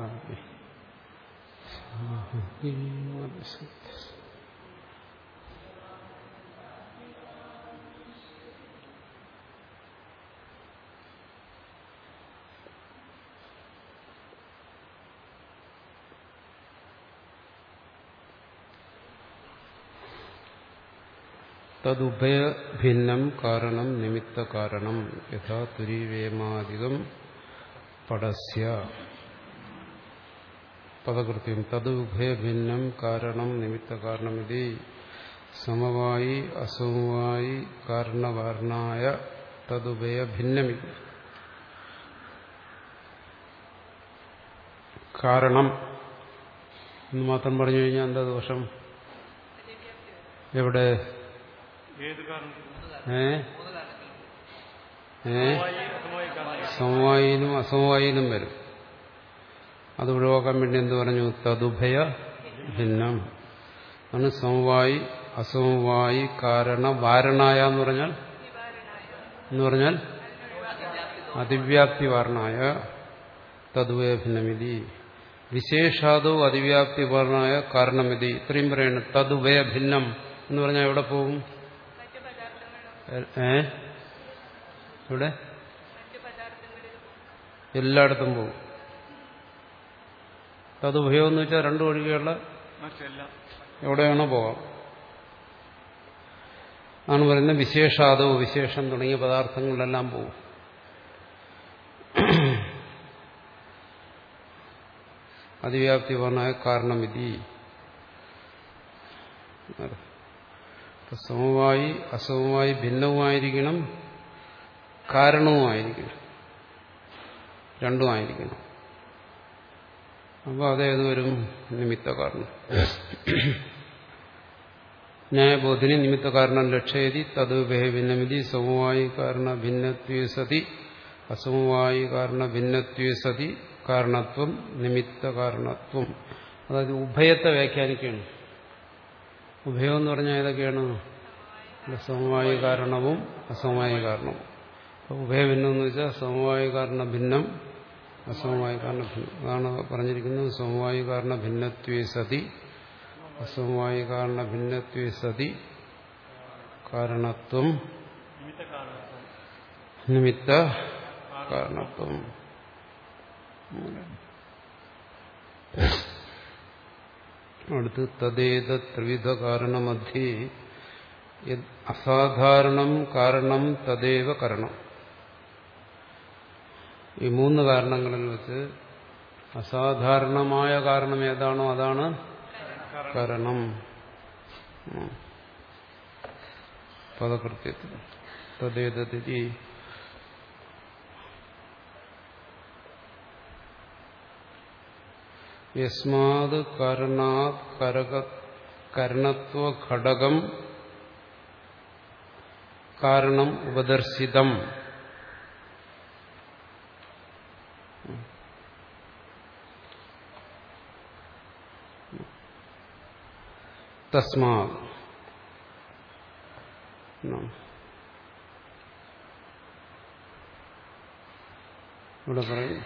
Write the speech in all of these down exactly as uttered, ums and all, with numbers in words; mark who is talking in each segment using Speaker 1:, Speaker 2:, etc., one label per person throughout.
Speaker 1: തദുഭയഭിന്നം കാരണം നിമിത്ത കാരണം യഥാ തുരീവേമാദികം പടസ്യ പദകൃത്യം തദുഭയഭിന്നം കാരണം നിമിത്ത കാരണമിതി സമവായി അസമവായി കാരണവാരണായ തദുഭയഭിന്നമിതി. കാരണം എന്ന് മാത്രം പറഞ്ഞു കഴിഞ്ഞാൽ എന്താ ദോഷം? എവിടെ? ഏ ഏ സമവായിനും അസമവായിനും വരും. അത് ഒഴിവാക്കാൻ വേണ്ടി എന്ത് പറഞ്ഞു? തദുഭയ ഭിന്നം ആണ്. സമവായി അസമവായി കാരണ വാരണായ എന്ന് പറഞ്ഞാൽ എന്ന് പറഞ്ഞാൽ അതിവ്യാപ്തി വാരണായ തദുഭയ ഭിന്നമിതി വിശേഷാദോ അതിവ്യാപ്തി വാരണായ കാരണമിതി. ഇത്രയും പറയണം. തദുഭയ ഭിന്നം എന്ന് പറഞ്ഞാൽ എവിടെ പോകും? ഏ ഇവിടെ എല്ലായിടത്തും പോകും. തദുഭയം എന്ന് വെച്ചാൽ രണ്ടു ഒഴികെയുള്ള എവിടെയാണോ പോകാം. ആണ് പറയുന്നത്. വിശേഷാദോ വിശേഷം തുടങ്ങിയ പദാർത്ഥങ്ങളിലെല്ലാം പോകും. അതിവ്യാപ്തി പറഞ്ഞാൽ കാരണമിതി. സമവായി അസമവായി ഭിന്നവുമായിരിക്കണം, കാരണവുമായിരിക്കണം, രണ്ടുമായിരിക്കണം. അപ്പോൾ അതേത് വരും? നിമിത്ത കാരണം. ന്യായബോധിനി നിമിത്ത കാരണം ലക്ഷ്യതി തദുഭയ ഭിന്നമിതി സമവായി കാരണ ഭിന്നത്വേ സതി അസമവായി കാരണ ഭിന്നത്വേ സതി കാരണത്വം നിമിത്ത കാരണത്വം. അതായത് ഉഭയത്തെ വ്യാഖ്യാനിക്കുകയാണ്. ഉഭയം എന്ന് പറഞ്ഞാൽ ഏതൊക്കെയാണ്? സമവായ കാരണവും അസമവായ കാരണവും. ഉഭയഭിന്നം എന്ന് വെച്ചാൽ സമവായ കാരണ ഭിന്നം അസമവായ കാരണ ഭിന്നം. അതാണ് പറഞ്ഞിരിക്കുന്നത്. സമവായ കാരണ ഭിന്നത്വേ സതി അസമവായ കാരണ ഭിന്നത്വേ സതി കാരണത്വം നിമിത്ത കാരണത്വം. അടുത്ത് തദേത ത്രിവിധ കാരണമധ്യേ അസാധാരണം കാരണം തദേവ കരണം. ഈ മൂന്ന് കാരണങ്ങളിൽ വെച്ച് അസാധാരണമായ കാരണം ഏതാണോ അതാണ് കാരണം. പദകൃത്യത്തിൽ തദേതതി യസ്മാത് കാരണാത് കരണത്വ ഘടകം കാരണം ഉപദർശിതം തസ്മാത്. ഇവിടെ പറയും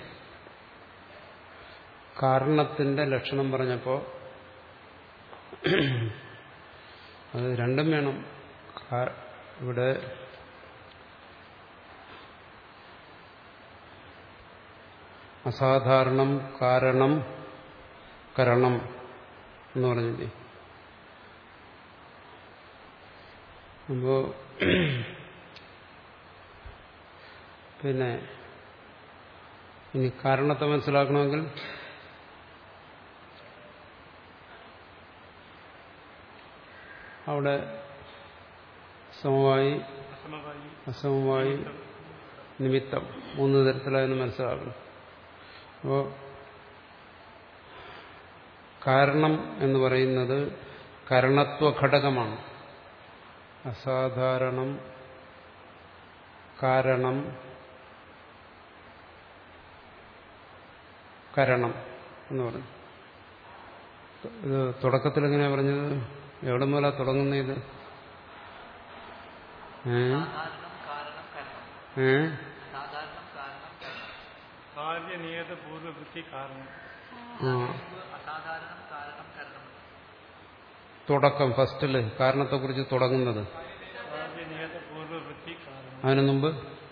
Speaker 1: കാരണത്തിന്റെ ലക്ഷണം പറഞ്ഞപ്പോ അത് രണ്ടും വേണം. ഇവിടെ അസാധാരണം കാരണം കരണം എന്ന് പറഞ്ഞില്ലേ. അപ്പോ പിന്നെ ഇനി കാരണത്തെ മനസ്സിലാക്കണമെങ്കിൽ അവിടെ സമവായി അസമവായി നിമിത്തം മൂന്ന് തരത്തിലായെന്ന് മനസ്സിലാക്കണം. അപ്പോൾ കാരണം എന്ന് പറയുന്നത് കരണത്വ ഘടകമാണ്. അസാധാരണം കാരണം കരണം എന്ന് പറഞ്ഞു. ഇത് തുടക്കത്തിൽ എങ്ങനെയാ പറഞ്ഞത്? എവിടെ മുതലാ തുടങ്ങുന്ന ഇത്? ഏ തുടക്കം ഫസ്റ്റില് കാരണത്തെ കുറിച്ച് തുടങ്ങുന്നത് അതിനു മുമ്പ്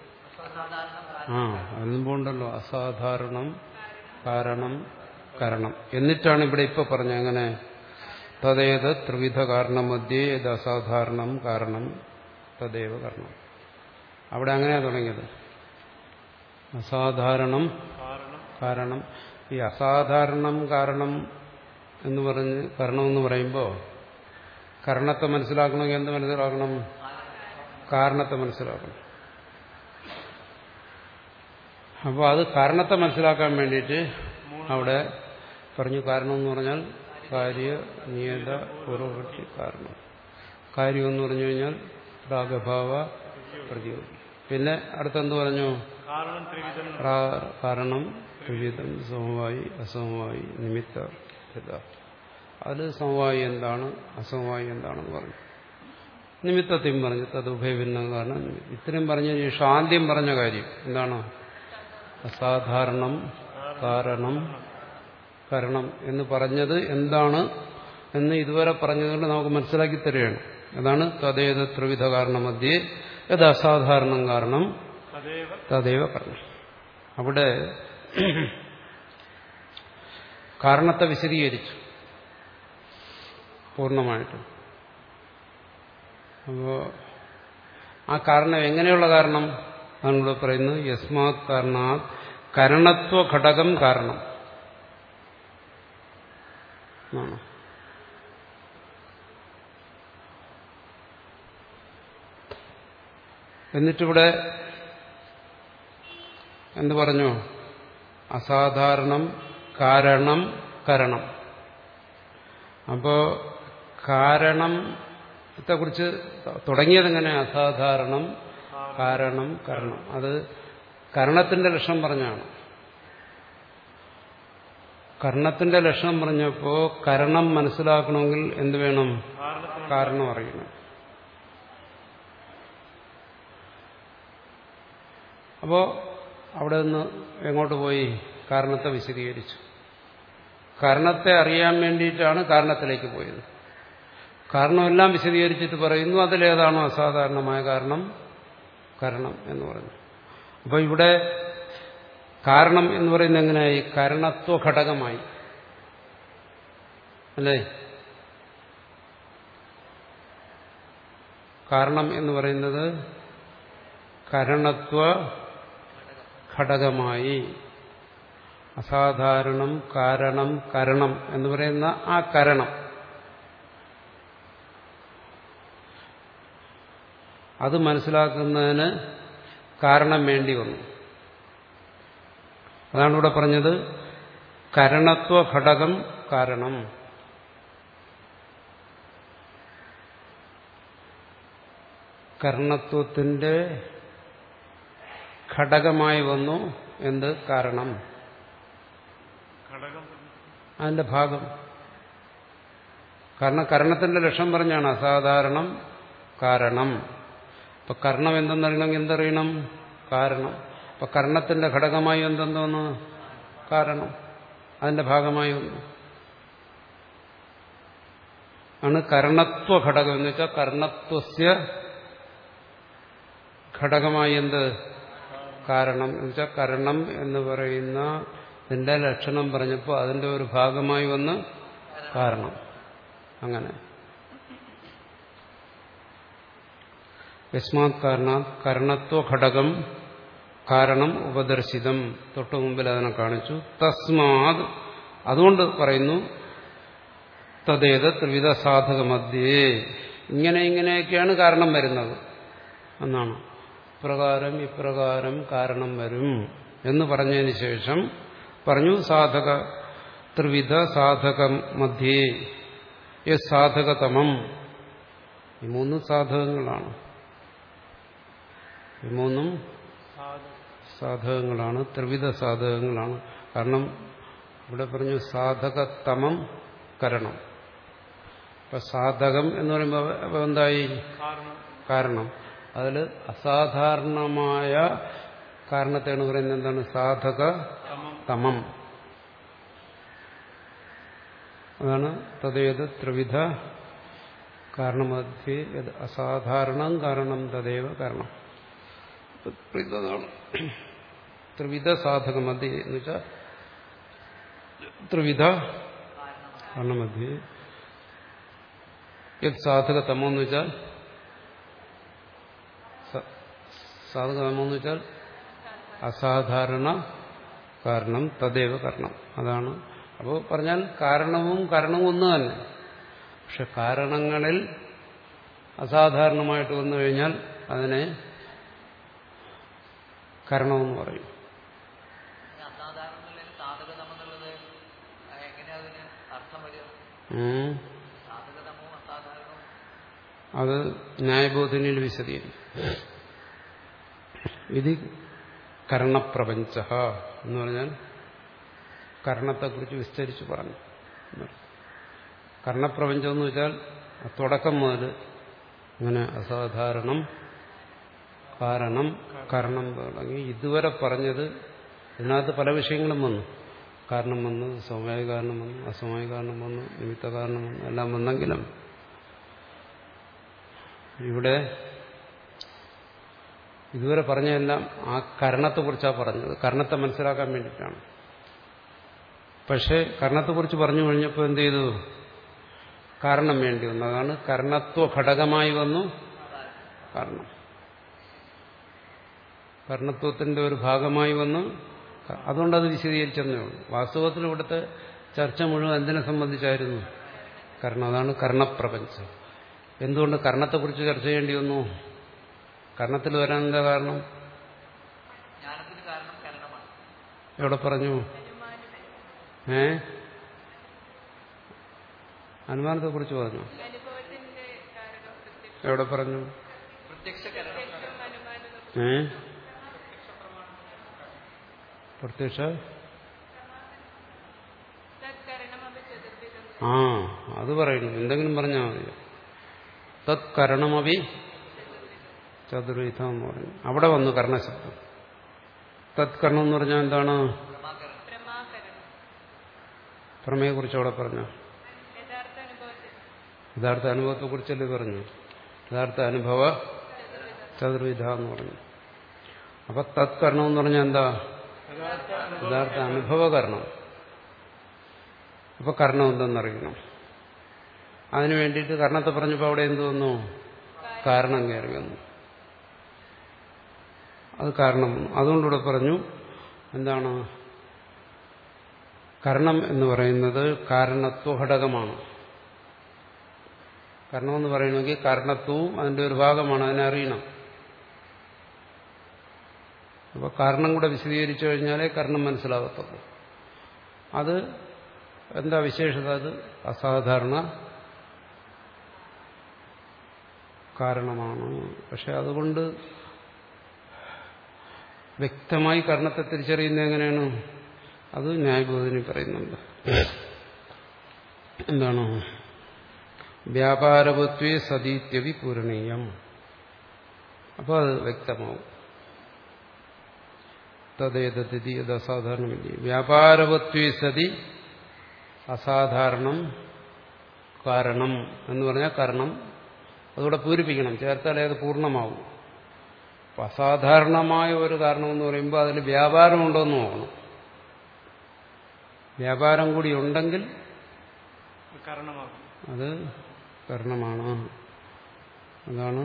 Speaker 1: ആ അതിനു മുമ്പ് ഉണ്ടല്ലോ അസാധാരണം കാരണം കരണം എന്നിട്ടാണ് ഇവിടെ ഇപ്പൊ പറഞ്ഞ എങ്ങനെ തദേത് ത്രിവിധ കാരണം മധ്യേ ഏത് അസാധാരണം കാരണം തദേവ കരണം അവിടെ അങ്ങനെയാ തുടങ്ങിയത് അസാധാരണം കാരണം ഈ അസാധാരണം കാരണം എന്ന് പറഞ്ഞ് കാരണം എന്ന് പറയുമ്പോൾ കരണത്തെ മനസ്സിലാക്കണമെങ്കിൽ എന്ത് മനസ്സിലാക്കണം കാരണത്തെ മനസ്സിലാക്കണം അപ്പോൾ അത് കാരണത്തെ മനസ്സിലാക്കാൻ വേണ്ടിയിട്ട് അവിടെ പറഞ്ഞു കാരണം എന്ന് പറഞ്ഞാൽ കാര്യ നിയത പൂർവവൃത്തി കാരണം കാര്യം എന്ന് പറഞ്ഞു കഴിഞ്ഞാൽ പ്രാഗഭാവ പ്രതിയോഗി പിന്നെ അടുത്തെന്ത് പറഞ്ഞു കാരണം ത്രിവിധം സമവായി അസമവായി നിമിത്ത അതിൽ സമവായി എന്താണ് അസമവായി എന്താണെന്ന് പറഞ്ഞു നിമിത്തത്തെയും പറഞ്ഞു തതുഭയഭിന്നം കാരണം ഇത്രയും പറഞ്ഞ ശേഷം ആദ്യം പറഞ്ഞ കാര്യം എന്താണ് അസാധാരണം കാരണം കരണം എന്ന് പറഞ്ഞത് എന്താണ് എന്ന് ഇതുവരെ പറഞ്ഞതുകൊണ്ട് നമുക്ക് മനസ്സിലാക്കി തരികയാണ് അതാണ് തദേത ത്രിവിധ കാരണം മധ്യേ യത് അസാധാരണം കാരണം തദേവ കരണം അവിടെ കാരണത്തെ വിശദീകരിച്ചു പൂർണ്ണമായിട്ടും അപ്പോ ആ കാരണം എങ്ങനെയുള്ള കാരണം അതാണ് ഇവിടെ പറയുന്നത് യസ്മാത് കാരണാത് കരണത്വ ഘടകം കാരണം ആണ് എന്നിട്ടിവിടെ എന്ത് പറഞ്ഞു അസാധാരണം കാരണം കരണം അപ്പോ കാരണത്തെക്കുറിച്ച് തുടങ്ങിയതെങ്ങനെ അസാധാരണം കാരണം കരണം അത് കരണത്തിന്റെ ലക്ഷണം പറഞ്ഞാണ് കർണത്തിന്റെ ലക്ഷണം പറഞ്ഞപ്പോ കരണം മനസ്സിലാക്കണമെങ്കിൽ എന്ത് വേണം കാരണം അറിയണം അപ്പോ അവിടെ നിന്ന് എങ്ങോട്ട് പോയി കാരണത്തെ വിശദീകരിച്ചു കാരണത്തെ അറിയാൻ വേണ്ടിയിട്ടാണ് കാരണത്തിലേക്ക് പോയത് കാരണമെല്ലാം വിശദീകരിച്ചിട്ട് പറയുന്നു അതിലേതാണോ അസാധാരണമായ കാരണം കരണം എന്ന് പറഞ്ഞു അപ്പൊ ഇവിടെ കാരണം എന്ന് പറയുന്നത് എങ്ങനെയായി കരണത്വ ഘടകമായി അല്ലേ കാരണം എന്ന് പറയുന്നത് കരണത്വ ഘടകമായി അസാധാരണം കാരണം കരണം എന്ന് പറയുന്ന ആ കരണം അത് മനസ്സിലാക്കുന്നതിന് കാരണം വേണ്ടി വന്നു അതാണ് ഇവിടെ പറഞ്ഞത് കരണത്വ ഘടകം കാരണം കർണത്വത്തിന്റെ ഘടകമായി വന്നു എന്ത് കാരണം അതിന്റെ ഭാഗം കാരണം കരണത്തിന്റെ ലക്ഷണം പറഞ്ഞാണ് അസാധാരണം കാരണം അപ്പൊ കർണം എന്തെന്നറിയണമെങ്കിൽ എന്തറിയണം കാരണം അപ്പൊ കർണത്തിന്റെ ഘടകമായി എന്തെന്തോന്ന് കാരണം അതിന്റെ ഭാഗമായി വന്നു ആണ് കർണത്വ ഘടകം എന്ന് വെച്ചാൽ കർണത്വസ്യ ഘടകമായി എന്ത് കാരണം എന്ന് വെച്ചാൽ കരണം എന്ന് പറയുന്ന ഇതിന്റെ ലക്ഷണം പറഞ്ഞപ്പോൾ അതിന്റെ ഒരു ഭാഗമായി വന്ന് കാരണം അങ്ങനെ യസ്മാത് കാരണാത് കർണത്വ ഘടകം കാരണം ഉപദർശിതം തൊട്ടു മുമ്പിൽ അതിനെ കാണിച്ചു തസ്മാത് അതുകൊണ്ട് പറയുന്നു തദേത ത്രിവിധ സാധക മധ്യേ ഇങ്ങനെ ഇങ്ങനെയൊക്കെയാണ് കാരണം വരുന്നത് എന്നാണ് ഇപ്രകാരം ഇപ്രകാരം കാരണം വരും എന്ന് പറഞ്ഞതിന് ശേഷം പറഞ്ഞു സാധക ത്രിവിധ സാധക മധ്യേ യ സാധകതമം ഈ മൂന്ന് സാധകങ്ങളാണ് ഈ മൂന്നും സാധകങ്ങളാണ് ത്രിവിധ സാധകങ്ങളാണ് കാരണം ഇവിടെ പറഞ്ഞു സാധകതമം കരണം ഇപ്പൊ സാധകം എന്ന് പറയുമ്പോൾ എന്തായി കാരണം അതിൽ അസാധാരണമായ കാരണത്തെയാണ് പറയുന്നത് എന്താണ് സാധക തമം അതാണ് തദേത് ത്രിവിധ കാരണമധ്യേ യത് അസാധാരണം കാരണം തദേവ കാരണം. ത്രിവിധ സാധക മധ്യേ എന്ന് വെച്ചാൽ ത്രിവിധ കാരണമധ്യേ യത് സാധകതമോ എന്ന് വെച്ചാൽ സാധകതമോ എന്ന് വെച്ചാൽ അസാധാരണ കാരണം തദേവ കാരണം. അതാണ്. അപ്പോൾ പറഞ്ഞാൽ കാരണവും കാരണവും ഒന്ന് തന്നെ. പക്ഷെ കാരണങ്ങളിൽ അസാധാരണമായിട്ട് വന്നു കഴിഞ്ഞാൽ അതിനെ കാരണമെന്ന് പറയും. അത് ന്യായബോധനയിൽ വിശദീകരിക്കും. ഇത് കർണപ്രപഞ്ച എന്ന് പറഞ്ഞാൽ കർണത്തെക്കുറിച്ച് വിസ്തരിച്ച് പറഞ്ഞു. കർണപ്രപഞ്ചം എന്ന് വെച്ചാൽ തുടക്കം മുതൽ ഇങ്ങനെ അസാധാരണം കാരണം കാരണം തുടങ്ങി ഇതുവരെ പറഞ്ഞത് ഇതിനകത്ത് പല വിഷയങ്ങളും വന്നു. കാരണം വന്നു, സമവായ കാരണം വന്നു, അസമവായ കാരണം വന്നു, നിമിത്ത കാരണം വന്നു, എല്ലാം വന്നെങ്കിലും ഇവിടെ ഇതുവരെ പറഞ്ഞതെല്ലാം ആ കരണത്തെക്കുറിച്ചാണ് പറഞ്ഞത്. കരണത്തെ മനസ്സിലാക്കാൻ വേണ്ടിയിട്ടാണ്. പക്ഷേ കർണത്തെക്കുറിച്ച് പറഞ്ഞു കഴിഞ്ഞപ്പോൾ എന്ത് ചെയ്തു? കാരണം വേണ്ടി വന്നു. അതാണ് കർണത്വ ഘടകമായി വന്നു കാരണം. കർണത്വത്തിന്റെ ഒരു ഭാഗമായി വന്നു. അതുകൊണ്ടത് വിശദീകരിച്ചെന്നേ ഉള്ളൂ. വാസ്തവത്തിൽ ഇവിടുത്തെ ചർച്ച മുഴുവൻ എന്തിനെ സംബന്ധിച്ചായിരുന്നു? കർണം. അതാണ് കർണപ്രപഞ്ചം. എന്തുകൊണ്ട് കർണത്തെക്കുറിച്ച് ചർച്ച ചെയ്യേണ്ടി വന്നു? കർണത്തിൽ വരാൻ എന്താ കാരണം? എവിടെ പറഞ്ഞു? ഏ അനുമാനത്തെ കുറിച്ച് പറഞ്ഞു. എവിടെ പറഞ്ഞു? ഏ പ്രത്യക്ഷ ആ അത് പറയുന്നു. എന്തെങ്കിലും പറഞ്ഞാൽ മതി. തത് കരണമവി ചതുർവിധം എന്ന് പറഞ്ഞു. അവിടെ വന്നു കർണശബ്ദം. തത് കരണം എന്ന് പറഞ്ഞാൽ എന്താണ്? പ്രമേയെ കുറിച്ച് അവിടെ പറഞ്ഞു. യഥാർത്ഥ അനുഭവത്തെ കുറിച്ചല്ലേ പറഞ്ഞു? യഥാർത്ഥ അനുഭവ ചതുർവിധ എന്ന് പറഞ്ഞു. അപ്പൊ തത് കരണം എന്ന് പറഞ്ഞാൽ എന്താ? യഥാർത്ഥ അനുഭവകരണം. അപ്പൊ കർണം എന്തെന്നറിയണം. അതിനു വേണ്ടിയിട്ട് കർണത്തെ പറഞ്ഞപ്പോൾ അവിടെ എന്ത് വന്നു? കാരണം കയറി വന്നു. അത് കാരണം വന്നു. അതുകൊണ്ടിവിടെ പറഞ്ഞു എന്താണ്? കർണം എന്ന് പറയുന്നത് കാരണത്വ ഘടകമാണ്. കർണം എന്ന് പറയണമെങ്കിൽ കാരണത്വവും അതിന്റെ ഒരു ഭാഗമാണ്. അതിനെ അറിയണം. അപ്പോൾ കാരണം കൂടെ വിശദീകരിച്ചു കഴിഞ്ഞാലേ കർണം മനസ്സിലാകത്തുള്ളൂ. അത് എന്താ വിശേഷത? അത് അസാധാരണ കാരണമാണ്. പക്ഷെ അതുകൊണ്ട് വ്യക്തമായി കർണത്തെ തിരിച്ചറിയുന്നത് എങ്ങനെയാണ്? അത് ന്യായബോധനയിൽ പറയുന്നുണ്ട്. എന്താണ്? വ്യാപാരവത്വേ സതീത്യവി പൂരണീയം. അപ്പോൾ അത് വ്യക്തമാവും. തദ്ദേതതി അത് അസാധാരണമില്ല. വ്യാപാരവത്വേ സതി അസാധാരണം കാരണം എന്ന് പറഞ്ഞാൽ കാരണം അതുകൂടെ പൂരിപ്പിക്കണം. ചേർത്താലേ അത് പൂർണ്ണമാവും. അപ്പം അസാധാരണമായ ഒരു കാരണം എന്ന് പറയുമ്പോൾ അതിൽ വ്യാപാരമുണ്ടോയെന്ന് നോക്കണം. വ്യാപാരം കൂടി ഉണ്ടെങ്കിൽ അത് കാരണമാണ്. അതാണ്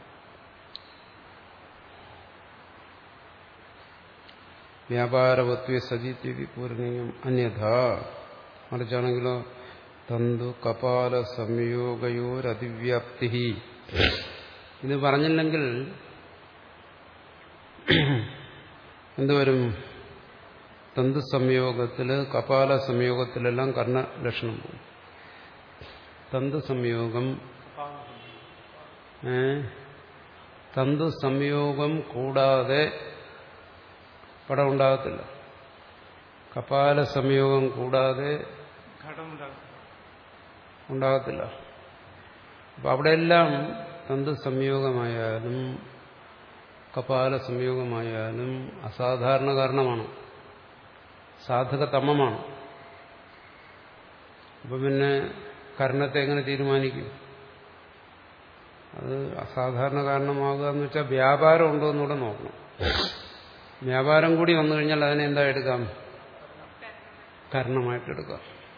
Speaker 1: വ്യാപാരവത്വ സജിത്വി പൂർണ്ണീയം. അന്യഥ മറിച്ചാണെങ്കിലോ തന്തു കപാല സംയോഗയോരതിവ്യാപ്തി. ഇത് പറഞ്ഞില്ലെങ്കിൽ എന്തുവരും? തന്തു സംയോഗത്തില് കപാല സംയോഗത്തിലെല്ലാം കർണലക്ഷണം പോകും. തന്തു സംയോഗം ഏ തന്തു സംയോഗം കൂടാതെ പടം ഉണ്ടാകത്തില്ല. കപാല സംയോഗം കൂടാതെ ഉണ്ടാകത്തില്ല. അപ്പൊ അവിടെയെല്ലാം തന്തു സംയോഗമായാലും കപാല സംയോഗമായാലും അസാധാരണ കാരണമാണ്. സാധകതമമാണ്. അപ്പൊ പിന്നെ കരണത്തെ എങ്ങനെ തീരുമാനിക്കും? അത് അസാധാരണ കാരണമാകുക എന്ന് വെച്ചാൽ വ്യാപാരം ഉണ്ടോ എന്നുകൂടെ നോക്കണം. വ്യാപാരം കൂടി വന്നു കഴിഞ്ഞാൽ അതിനെ എന്താ എടുക്കാം? കാരണമായിട്ടെടുക്കാം.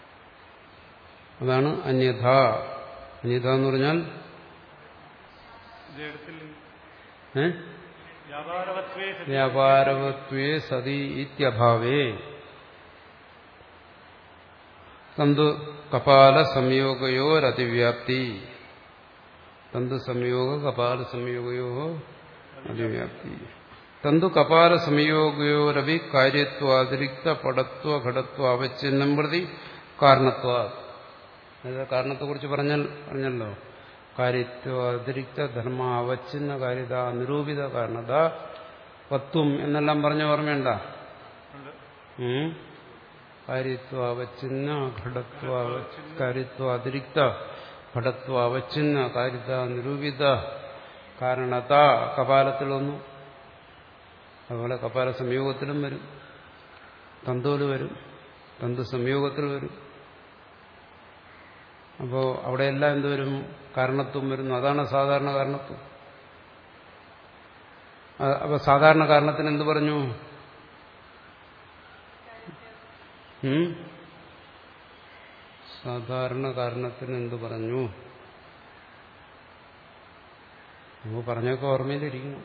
Speaker 1: അതാണ് അന്യഥ. അന്യഥ എന്ന് പറഞ്ഞാൽ വ്യാപാരവത്വേ സതി ഇത്യഭാവേ തന്തു കപാല സംയോഗയോരതിവ്യാപ്തി. തന്തു സംയോഗ കപാല സംയോഗയോ അതിവ്യാപ്തി. തന്തു കപാല സംയോഗയോരവി കാര്യത്വാതിരിക്ത പടത്വ ഘടത്വ അവച്ഛിന്നം പ്രതി കാരണത്വ. കാരണത്തെക്കുറിച്ച് പറഞ്ഞാൽ പറഞ്ഞല്ലോ, കാര്യത്വാതിരിക്ത ധർമ്മ അവച്ഛിന്ന കാര്യത നിരൂപിത കാരണത പത്വം എന്നെല്ലാം പറഞ്ഞ ഓർമ്മയുണ്ട? കാര്യത്വ അവച്ഛിന്ന ഘടത്വ കാര്യത്വ അതിരിക്ത ഘടത്വ അവച്ഛിന്ന കാര്യത നിരൂപിത കാരണത കപാലത്തിൽ വന്നു. അതുപോലെ കപാല സംയോഗത്തിലും വരും, തന്തുവിൽ വരും, തന്തു സംയോഗത്തിൽ വരും. അപ്പോ അവിടെയെല്ലാം എന്തുവരും? കാരണത്വം വരുന്നു. അതാണ് സാധാരണ കാരണത്വം. അപ്പൊ സാധാരണ കാരണത്തിന് എന്ത് പറഞ്ഞു? സാധാരണ കാരണത്തിന് എന്ത് പറഞ്ഞു? നമ്മൾ പറഞ്ഞൊക്കെ ഓർമ്മയിലിരിക്കണം.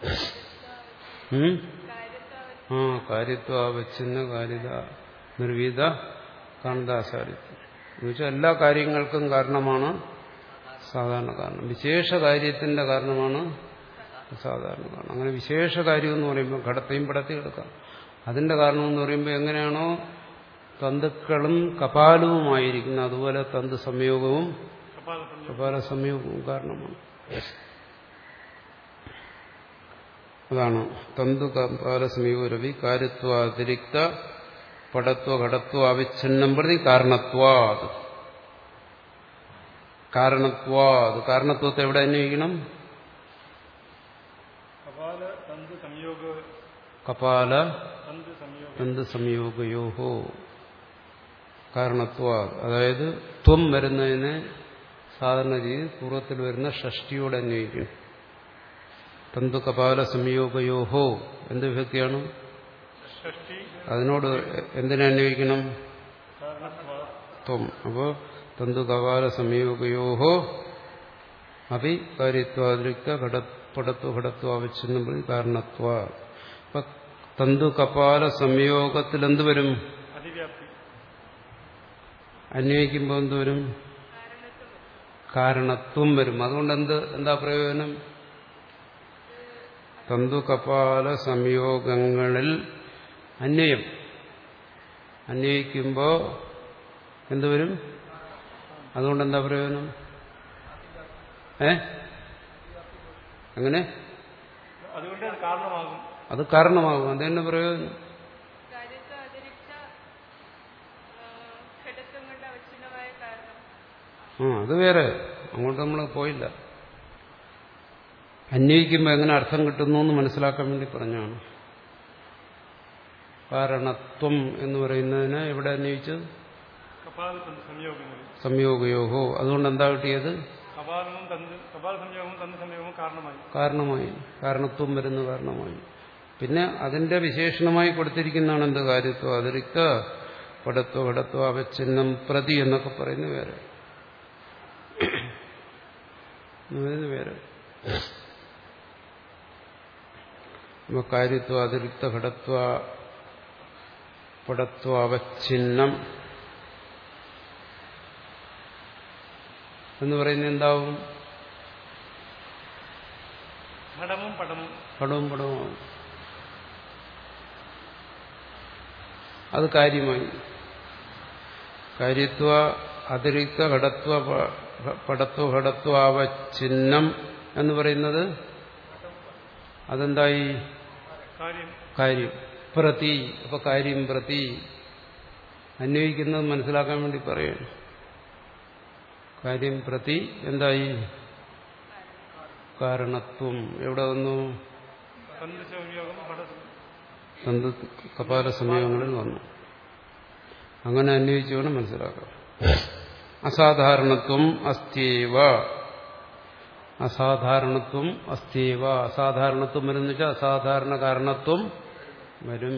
Speaker 1: ആ കാര്യത്വ അവച്ഛിന്ന കാര്യത നിർവീത കാരണതാസാരിത്വം എന്ന് വെച്ചാൽ എല്ലാ കാര്യങ്ങൾക്കും കാരണമാണ് സാധാരണ കാരണം. വിശേഷ കാര്യത്തിന്റെ കാരണമാണ് സാധാരണ കാരണം. അങ്ങനെ വിശേഷ കാര്യം എന്ന് പറയുമ്പോൾ ഘടത്തെയും പടത്തെയും എടുക്കാം. അതിന്റെ കാരണം എന്ന് പറയുമ്പോൾ എങ്ങനെയാണോ തന്തുക്കളും കപാലവുമായിരിക്കുന്നത്, അതുപോലെ തന്തു സംയോഗവും കപാല സംയോഗവും കാരണമാണ്. അതാണ് തന്തു കപാല സംയോഗരവി കാര്യത്വാതിരിക്ത പടത്വ ഘടത്വ അവിച്ഛിന്നം പ്രതി കാരണത്വാത്. കാരണത്വാത് കാരണത്വത്തെ എവിടെ അന്വയിക്കണം? കപാല തന്തു സംയോഗയോഹോ കാരണത്വാ. അതായത് ത്വം വരുന്നതിന് സാധാരണ രീതിയിൽ പൂർവ്വത്തിൽ വരുന്ന ഷഷ്ടിയോടെ അന്വയിക്കും. തന്തു കപാല സംയോഗയോഹോ എന്ത് വിഭക്തിയാണ്? അതിനോട് എന്തിനെ അന്വയിക്കണം? ത്വം. അപ്പോ തന്തു കപാല സംയോഗയോഹോ അഭി കാര്യത്വാതിരിക്ത ഘടപ്പടത്വ ഘടത്വ അവച്ഛിന്നം പ്രതി കാരണത്വ. അപ്പൊ തന്തു കപാല സംയോഗത്തിൽ എന്തുവരും? അന്വയിക്കുമ്പോൾ എന്തുവരും? കാരണത്വം വരും. അതുകൊണ്ട് എന്ത് എന്താ പ്രയോജനം? തന്തു കപാല സംയോഗങ്ങളിൽ അന്വയം അന്വയിക്കുമ്പോ എന്തുവരും? അതുകൊണ്ട് എന്താ പ്രയോജനം? ഏ അങ്ങനെ അത് കാരണമാകും. അത് തന്നെ പ്രയോജനം. ആ അത് വേറെ, അങ്ങോട്ട് നമ്മൾ പോയില്ല. അന്വയിക്കുമ്പോൾ എങ്ങനെ അർത്ഥം കിട്ടുന്നു എന്ന് മനസ്സിലാക്കാൻ വേണ്ടി പറഞ്ഞാണ്. കാരണത്വം എന്ന് പറയുന്നതിന് എവിടെ അന്വയിച്ചത്? സംയോഗയോഹോ. അതുകൊണ്ട് എന്താ കിട്ടിയത്? കാരണമായി. കാരണത്വം വരുന്ന കാരണമായി. പിന്നെ അതിന്റെ വിശേഷണമായി കൊടുത്തിരിക്കുന്നതാണ് എന്ത്? കാര്യത്വം അതിരിക്ത പടത്വ ഘടത്വ അവച്ഛിന്നം പ്രതി എന്നൊക്കെ പറയുന്നത് വേറെ വേറെ കാര്യത്വ അതിരിക്ത ഘടത്വ പടത്വ അവച്ഛിന്നം എന്ന് പറയുന്നത് എന്താവും? പടവും പടവും. അത് കാര്യമായി. കാര്യത്വ അതിരിക്ത ഘടത്വ പടത്വ ഘടത്വ അവച്ഛിന്നം എന്ന് പറയുന്നത് അതെന്തായി? കാര്യം പ്രതി. അപ്പൊ കാര്യം പ്രതി അന്വയിക്കുന്നത് മനസ്സിലാക്കാൻ വേണ്ടി പറയാണ്. കാര്യം പ്രതി എന്തായി? കാരണത്വം. എവിടെ വന്നു? തന്തു കപാല സംയോഗങ്ങളിൽ വന്നു. അങ്ങനെ അന്വയിച്ചു വേണം മനസ്സിലാക്കാം. അസാധാരണത്വം അസ്ത്യേവ. അസാധാരണത്വം അസ്ത്യേവ. അസാധാരണത്വം വരുന്ന വെച്ചാൽ അസാധാരണ കാരണത്വം വരും.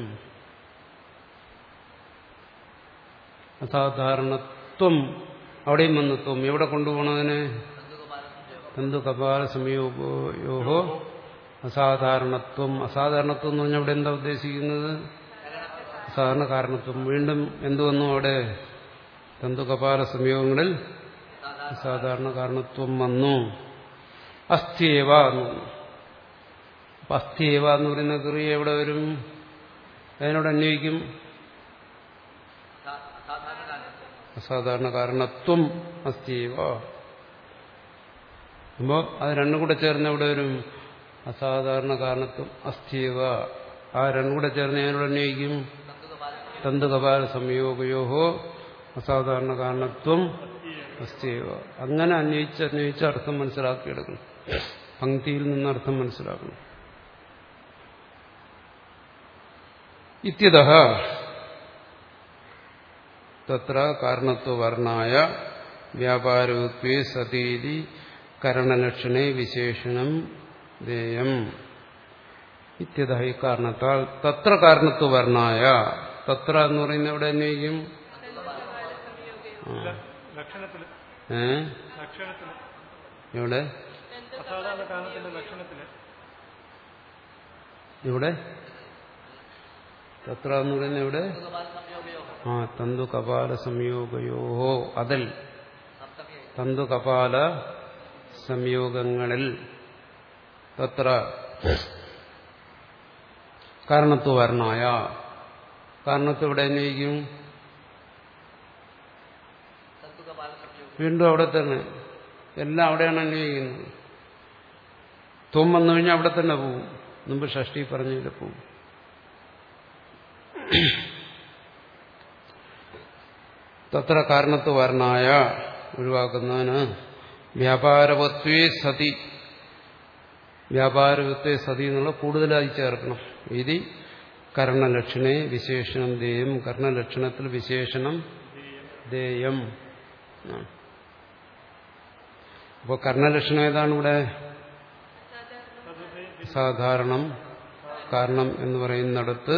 Speaker 1: അസാധാരണത്വം അവിടെയും വന്നത്വം എവിടെ കൊണ്ടുപോകണതിന്? തന്തു കപാല സംയോഗോ അസാധാരണത്വം. അസാധാരണത്വം എന്ന് പറഞ്ഞാൽ അവിടെ എന്താ ഉദ്ദേശിക്കുന്നത്? അസാധാരണ കാരണത്വം. വീണ്ടും എന്തു വന്നു അവിടെ? തന്തു കപാല സംയോഗങ്ങളിൽ അസാധാരണ കാരണത്വം വന്നു. അസ്ഥിയേവ എന്ന് പറഞ്ഞു. അപ്പൊ അസ്ഥിയേവ എന്ന് പറയുന്ന ക്രിയ എവിടെ വരും? അതിനോട് അന്വയിക്കും അസാധാരണ കാരണത്വം അസ്ഥിയേവ. അപ്പോ അത് രണ്ടും കൂടെ ചേർന്ന് എവിടെ വരും? അസാധാരണ കാരണത്വം അസ്ഥിയേവ. ആ രണ്ടും കൂടെ ചേർന്ന് അതിനോട് അന്വയിക്കും തന്തു കപാല സംയോഗയോഹോ അസാധാരണ കാരണത്വം അസ്ഥിയേവ. അങ്ങനെ അന്വയിച്ച് അന്വയിച്ച് അർത്ഥം മനസ്സിലാക്കിയെടുക്കണം. പങ്ക്തിയിൽ നിന്ന് അർത്ഥം മനസ്സിലാക്കണം. ഇത്യതഃ തത്ര കാരണത്വവർണായ വ്യാപാരവത്വേ സതീതി കരണലക്ഷണേ വിശേഷണം ദേയം. ഇത്യതഃ ഈ കാരണത്താൽ തത്ര കാരണത്വവർണായ. തത്ര എന്ന് പറയുന്നത് എവിടെ അന്വയിക്കും? ഏ ഇവിടെ ഇവിടെ തത്ര എന്ന് പറയുന്നത് എവിടെ? ആ തന്തു കപാല സംയോഗയോഹോ. അതിൽ തന്തു കപാല സംയോഗങ്ങളിൽ തത്ര കാരണത്വവർണായ. കാരണത്വം ഇവിടെ അന്വയിക്കും വീണ്ടും അവിടെ തന്നെ. എല്ലാം അവിടെയാണ് അന്വയിക്കുന്നത്. ത്വം വന്നു കഴിഞ്ഞാൽ അവിടെ തന്നെ പോവും. മുമ്പ് ഷഷ്ടി പറഞ്ഞതിൽ പോവും. തത്ര കാരണത്വവർണായ ഒഴിവാക്കുന്നതിന് വ്യാപാരവത്വേ സതി. വ്യാപാരവത്വേ സതി എന്നുള്ള കൂടുതലായി ചേർക്കണം. ഇതി കർണലക്ഷണേ വിശേഷണം ദേയം. കർണലക്ഷണത്തിൽ വിശേഷണം ദേയം. അപ്പോൾ കർണലക്ഷണം ഏതാണ് ഇവിടെ? സാധാരണം കാരണം എന്ന് പറയുന്നിടത്ത്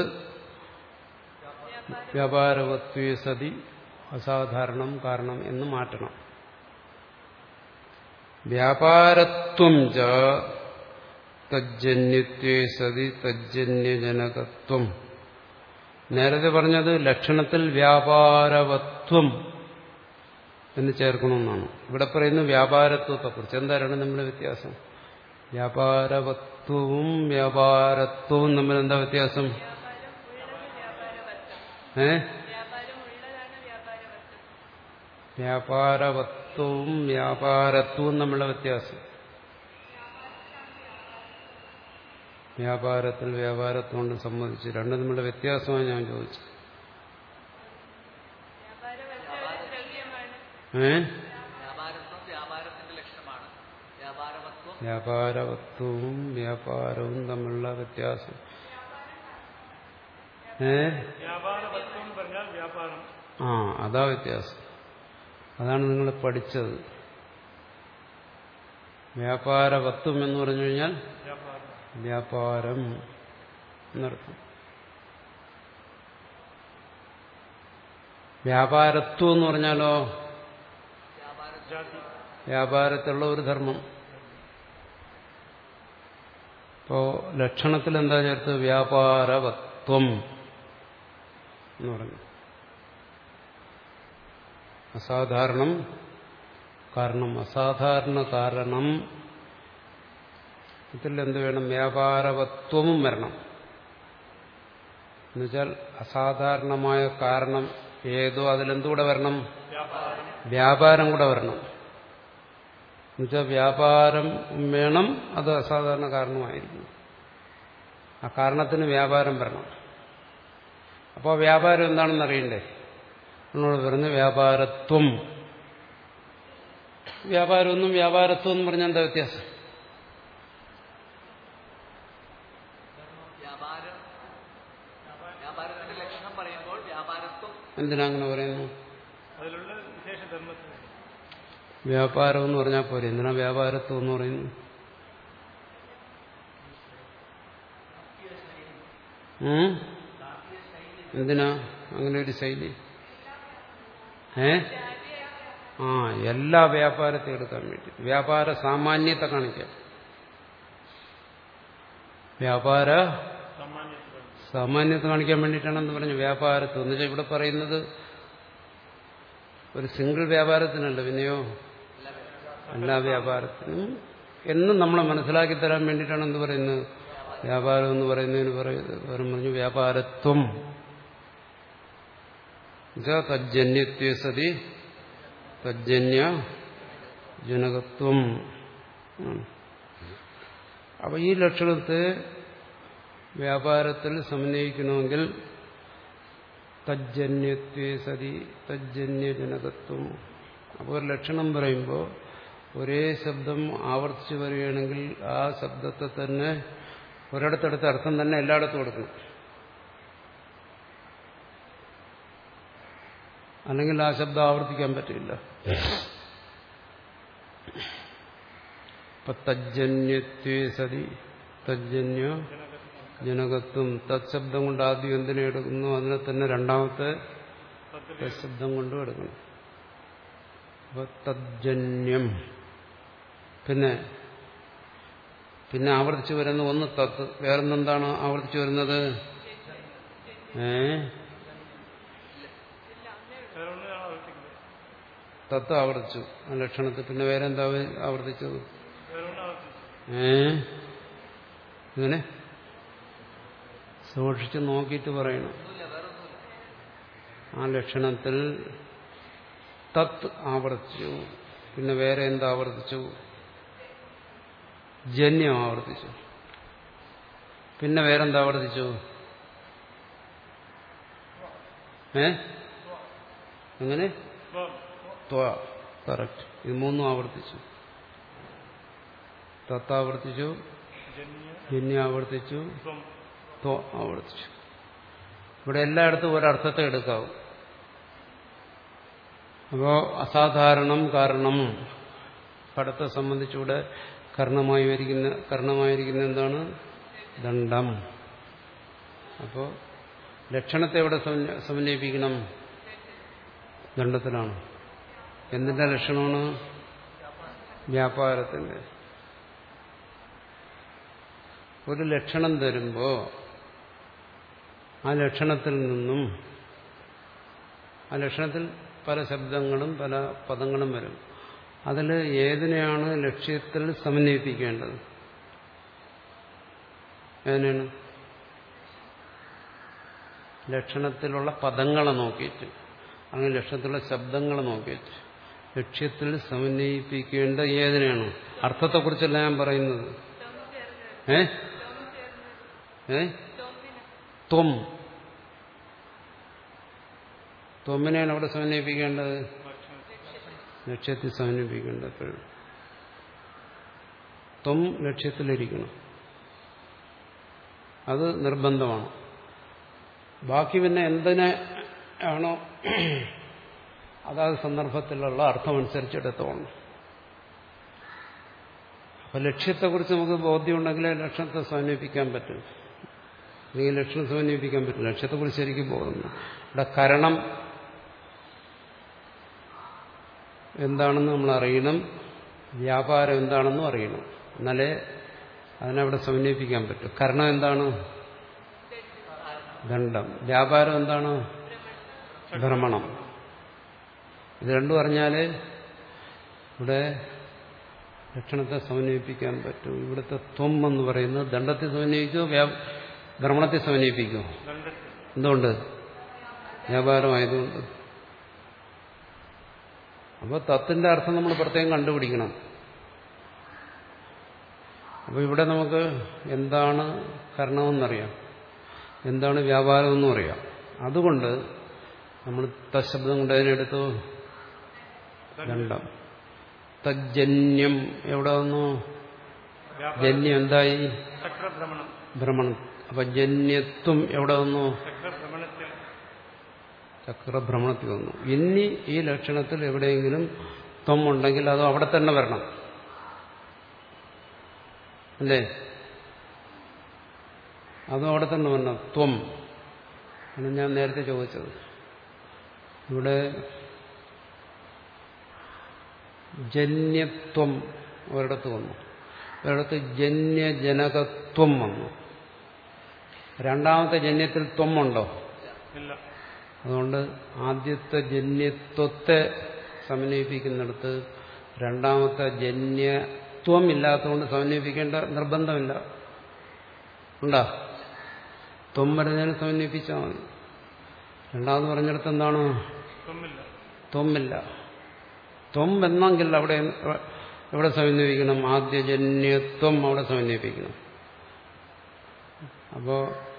Speaker 1: വ്യാപാരവത്വേ സതി അസാധാരണം കാരണം എന്ന് മാറ്റണം. വ്യാപാരത്വം ച തജ്ജന്യത്വേ സതി തജ്ജന്യജനകത്വം. നേരത്തെ പറഞ്ഞത് ലക്ഷണത്തിൽ വ്യാപാരവത്വം എന്ന് ചേർക്കണമെന്നാണ്. ഇവിടെ പറയുന്നത് വ്യാപാരത്വത്തെക്കുറിച്ച്. എന്താണ് നമ്മുടെ വ്യത്യാസം? വ്യാപാരവത്വവും വ്യാപാരത്വവും തമ്മിൽ എന്താ വ്യത്യാസം? ഏ വ്യാപാരവത്വവും വ്യാപാരത്വവും തമ്മിലുള്ള വ്യത്യാസം. വ്യാപാരത്തിൽ വ്യാപാരത്വം കൊണ്ട് സംബന്ധിച്ച് രണ്ടും തമ്മിലുള്ള വ്യത്യാസമാണ് ഞാൻ ചോദിച്ചത്. ഏ വ്യാപാരവത്വവും വ്യാപാരവും തമ്മിലുള്ള വ്യത്യാസം. ഏ ആ അതാ വ്യത്യാസം. അതാണ് നിങ്ങൾ പഠിച്ചത്. വ്യാപാരവത്വം എന്ന് പറഞ്ഞു കഴിഞ്ഞാൽ വ്യാപാരം എന്നർത്ഥം. വ്യാപാരത്വം എന്ന് പറഞ്ഞാലോ വ്യാപാരത്തിലുള്ള ഒരു ധർമ്മം. ഇപ്പോ ലക്ഷണത്തിൽ എന്താ ചേർത്ത്? വ്യാപാരവത്വം എന്ന് പറഞ്ഞു. അസാധാരണം കാരണം. അസാധാരണ കാരണം ഇതിൽ എന്ത് വേണം? വ്യാപാരവത്വവും വരണം. എന്നുവെച്ചാൽ അസാധാരണമായ കാരണം ഏതോ അതിലെന്തുകൂടെ വരണം? വ്യാപാരം കൂടെ വരണം. എന്നുവെച്ചാൽ വ്യാപാരം വേണം, അത് അസാധാരണ കാരണമായിരിക്കും. ആ കാരണത്തിന് വ്യാപാരം വരണം. അപ്പോൾ വ്യാപാരം എന്താണെന്ന് അറിയണ്ടേ? എന്നോട് പറഞ്ഞ് വ്യാപാരത്വം. വ്യാപാരമൊന്നും വ്യാപാരത്വം എന്ന് പറഞ്ഞാൽ എന്താ വ്യത്യാസം? എന്തിനാ അങ്ങനെ പറയുന്നു? വ്യാപാരം എന്ന് പറഞ്ഞാൽ പോരെ, എന്തിനാ വ്യാപാരത്വം എന്ന് പറയുന്നു? എന്തിനാ അങ്ങനെ ഒരു ശൈലി? ഏ ആ എല്ലാ വ്യാപാരത്തെ എടുക്കാൻ വേണ്ടി, വ്യാപാര സാമാന്യത്തെ കാണിക്കാം. വ്യാപാര സാമാന്യത്തെ കാണിക്കാൻ വേണ്ടിയിട്ടാണെന്ന് പറഞ്ഞു വ്യാപാരത്വം എന്ന് വെച്ചാൽ ഇവിടെ പറയുന്നത് ഒരു സിംഗിൾ വ്യാപാരത്തിനല്ല, പിന്നെയോ എല്ലാ വ്യാപാരത്തിനും എന്നും നമ്മളെ മനസ്സിലാക്കി തരാൻ വേണ്ടിയിട്ടാണ് എന്ത് പറയുന്നത് വ്യാപാരം എന്ന് പറയുന്നതിന് പറഞ്ഞു വ്യാപാരത്വം. തജ്ജന്യത്വ സതി തജ്ജന്യ ജനകത്വം. അപ്പൊ ഈ ലക്ഷണത്തെ വ്യാപാരത്തിൽ സമന്വയിക്കണമെങ്കിൽ തജ്ജന്യത്വ സതി തജ്ജന്യജനകത്വം. അപ്പോൾ ഒരു ലക്ഷണം പറയുമ്പോൾ ഒരേ ശബ്ദം ആവർത്തിച്ചു വരികയാണെങ്കിൽ ആ ശബ്ദത്തെ തന്നെ ഒരിടത്തടുത്ത അർത്ഥം തന്നെ എല്ലായിടത്തും കൊടുക്കണം. അല്ലെങ്കിൽ ആ ശബ്ദം ആവർത്തിക്കാൻ പറ്റില്ല. ഇപ്പൊ തജ്ജന്യത്വ സതി തജ്ജന്യ ജനകത്വം. തത്ശബ്ദം കൊണ്ട് ആദ്യം എന്തിനെ എടുക്കുന്നു അതിനെ തന്നെ രണ്ടാമത്തെ തത്ശബ്ദം കൊണ്ടും എടുക്കണം. അപ്പൊ തജ്ജന്യം. പിന്നെ പിന്നെ ആവർത്തിച്ചു വരുന്ന ഒന്ന് തത്ത്, വേറൊന്നെന്താണ് ആവർത്തിച്ചു വരുന്നത്? ഏ തത്ത് ആവർത്തിച്ചു ആ ലക്ഷണത്തിൽ. പിന്നെ വേറെ എന്താ ആവർത്തിച്ചത്? ഏ ഇങ്ങനെ സൂക്ഷിച്ച് നോക്കിയിട്ട് പറയണം. ആ ലക്ഷണത്തിൽ തത്ത് ആവർത്തിച്ചു. പിന്നെ വേറെ എന്താ ആവർത്തിച്ചു? ജന്യം ആവർത്തിച്ചു. പിന്നെ വേറെന്താ ആവർത്തിച്ചു? ഏ അങ്ങനെ ത്വ. കറക്റ്റ്. ഇത് മൂന്നും ആവർത്തിച്ചു. തത്ത് ആവർത്തിച്ചു, ജന്യം ആവർത്തിച്ചു, ത്വ ആവർത്തിച്ചു. ഇവിടെ എല്ലായിടത്തും ഒരർത്ഥത്തെ എടുക്കാവും. അപ്പോ അസാധാരണം കാരണം പടത്തെ സംബന്ധിച്ചൂടെ കർണമായി വരിക്കുന്ന കർണമായിരിക്കുന്ന എന്താണ്? ദണ്ഡം. അപ്പോ ലക്ഷണത്തെ എവിടെ സമന്വയിപ്പിക്കണം? ദണ്ഡത്തിലാണ്. എന്തിന്റെ ലക്ഷണമാണ്? വ്യാപാരത്തിന്റെ. ഒരു ലക്ഷണം തരുമ്പോ ആ ലക്ഷണത്തിൽ നിന്നും ആ ലക്ഷണത്തിൽ പല ശബ്ദങ്ങളും പല പദങ്ങളും വരും. അതിൽ ഏതിനെയാണ് ലക്ഷ്യത്തിൽ സമന്വയിപ്പിക്കേണ്ടത്? ഏതിനാണ്? ലക്ഷണത്തിലുള്ള പദങ്ങളെ നോക്കിയിട്ട് അങ്ങനെ ലക്ഷണത്തിലുള്ള ശബ്ദങ്ങളെ നോക്കിയിട്ട് ലക്ഷ്യത്തിൽ സമന്വയിപ്പിക്കേണ്ട ഏതിനെയാണ്? അർത്ഥത്തെക്കുറിച്ചല്ല ഞാൻ പറയുന്നത്. ഏ ഏ ത്വം. ത്വമിനെയാണ് അവിടെ സമന്വയിപ്പിക്കേണ്ടത്. ലക്ഷ്യത്തിൽ സമന്വയിപ്പിക്കേണ്ടത്. ത്വം ലക്ഷ്യത്തിലിരിക്കണം. അത് നിർബന്ധമാണ്. ബാക്കി പിന്നെ എന്തിനെ ആണോ അതാത് സന്ദർഭത്തിലുള്ള അർത്ഥമനുസരിച്ച് എടുത്തോണം. അപ്പൊ ലക്ഷ്യത്തെക്കുറിച്ച് നമുക്ക് ബോധ്യമുണ്ടെങ്കിലേ ലക്ഷ്യത്തെ സമന്വയിപ്പിക്കാൻ പറ്റും. അല്ലെങ്കിൽ ലക്ഷണം സമന്വയിപ്പിക്കാൻ പറ്റും. ലക്ഷ്യത്തെക്കുറിച്ച് ശരിക്കും ബോധം. ഇവിടെ കരണം എന്താണെന്ന് നമ്മൾ അറിയണം, വ്യാപാരം എന്താണെന്നും അറിയണം. എന്നാലേ അതിനവിടെ സമന്വയിപ്പിക്കാൻ പറ്റും. കരണം എന്താണ്? ദണ്ഡം. വ്യാപാരം എന്താണ്? ഭ്രമണം. ഇത് രണ്ടും അറിഞ്ഞാലേ ഇവിടെ ലക്ഷണത്തെ സമന്വയിപ്പിക്കാൻ പറ്റും. ഇവിടുത്തെ ത്വം എന്ന് പറയുന്നത് ദണ്ഡത്തെ സമന്വയിക്കുമോ ഭ്രമണത്തെ സമന്വയിപ്പിക്കുമോ? എന്തുകൊണ്ട്? വ്യാപാരമായതുകൊണ്ട്. അപ്പോൾ തത്തിന്റെ അർത്ഥം നമ്മൾ പ്രത്യേകം കണ്ടുപിടിക്കണം. അപ്പോൾ ഇവിടെ നമുക്ക് എന്താണ് കരണമെന്നറിയാം, എന്താണ് വ്യാപാരമെന്നും അറിയാം. അതുകൊണ്ട് നമ്മൾ തശബ്ദം കൊണ്ട് അതിനെടുത്തു ദണ്ഡം. തജ്ജന്യം എവിടെ വന്നു? ജന്യം എന്തായി? ഭ്രമണം. അപ്പൊ ജന്യത്വം എവിടെ വന്നു? ചക്രഭ്രമണത്തിൽ വന്നു. ഇനി ഈ ലക്ഷണത്തിൽ എവിടെയെങ്കിലും ത്വം ഉണ്ടെങ്കിൽ അത് അവിടെ തന്നെ വരണം, അല്ലേ? അതും അവിടെ തന്നെ വരണം. ത്വം ആണ് ഞാൻ നേരത്തെ ചോദിച്ചത്. ഇവിടെ ജന്യത്വം ഒരിടത്ത് വന്നു, ഒരിടത്ത് ജന്യജനകത്വം വന്നു. രണ്ടാമത്തെ ജന്യത്തിൽ ത്വം ഉണ്ടോ? ഇല്ല. അതുകൊണ്ട് ആദ്യത്തെ ജന്യത്വത്തെ സമന്വയിപ്പിക്കുന്നിടത്ത് രണ്ടാമത്തെ ജന്യത്വം ഇല്ലാത്തതുകൊണ്ട് സമന്വയിപ്പിക്കേണ്ട നിർബന്ധമില്ല. ഉണ്ടാ? ത്വം വരുന്നതിന് സമന്വയിപ്പിച്ചാൽ മതി. രണ്ടാമത് പറഞ്ഞിടത്ത് എന്താണ്? ത്വമില്ല. ത്വം എന്നെങ്കിൽ അവിടെ എവിടെ സമന്വയിക്കണം? ആദ്യജന്യത്വം അവിടെ സമന്വയിപ്പിക്കണം. അപ്പോ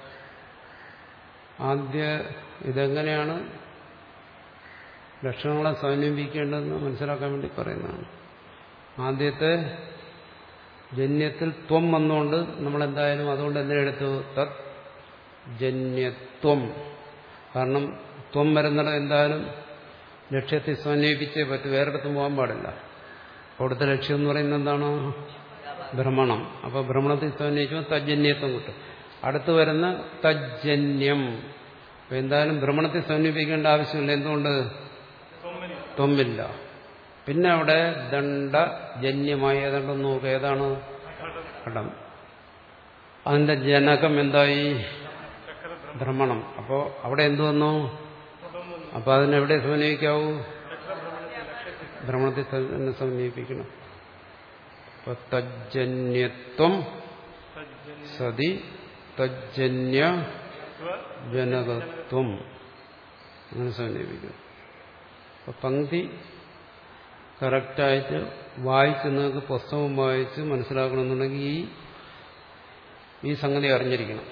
Speaker 1: ആദ്യ ഇതെങ്ങനെയാണ് ലക്ഷണങ്ങളെ സമന്വയിപ്പിക്കേണ്ടതെന്ന് മനസ്സിലാക്കാൻ വേണ്ടി പറയുന്നതാണ്. ആദ്യത്തെ ജന്യത്തിൽ ത്വം വന്നുകൊണ്ട് നമ്മളെന്തായാലും അതുകൊണ്ട് എന്തിനെടുത്തു? തത് ജന്യത്വം. കാരണം ത്വം വരുന്നിടം എന്തായാലും ലക്ഷ്യത്തെ സമന്വയിപ്പിച്ചേ പറ്റൂ, വേറെടുത്തും പോകാൻ പാടില്ല. അവിടുത്തെ ലക്ഷ്യം എന്ന് പറയുന്നത് എന്താണ്? ഭ്രമണം. അപ്പോൾ ഭ്രമണത്തിൽ സമന്വയിക്കുമ്പോൾ തജ്ജന്യത്വം കിട്ടും. അടുത്ത് വരുന്ന തജ്ജന്യം. അപ്പൊ എന്തായാലും ഭ്രമണത്തിൽ സമന്വയിപ്പിക്കേണ്ട ആവശ്യമില്ല. എന്തുകൊണ്ട്? ത്വമില്ല. പിന്നെ അവിടെ ദണ്ഡജന്യമായ ഏതാണ്ടെന്ന് നോക്കുക. ഏതാണ്? ഘടം. അതിന്റെ ജനകം എന്തായി? ഭ്രമണം. അപ്പോ അവിടെ എന്തു വന്നു? അപ്പൊ അതിനെവിടെ സമന്വയിക്കാവൂ? ഭ്രമണത്തിൽ തന്നെ സമന്വയിപ്പിക്കണം. അപ്പൊ തജ്ജന്യത്വം സതി തജ്ജന്യ ജനകത്വം അങ്ങനെ സമന്വയിപ്പിക്കണം. അപ്പൊ പങ്ക്തി കറക്റ്റായിട്ട് വായിച്ച് നിങ്ങൾക്ക് പുസ്തകം വായിച്ച് മനസ്സിലാക്കണമെന്നുണ്ടെങ്കിൽ ഈ ഈ സംഗതി അറിഞ്ഞിരിക്കണം.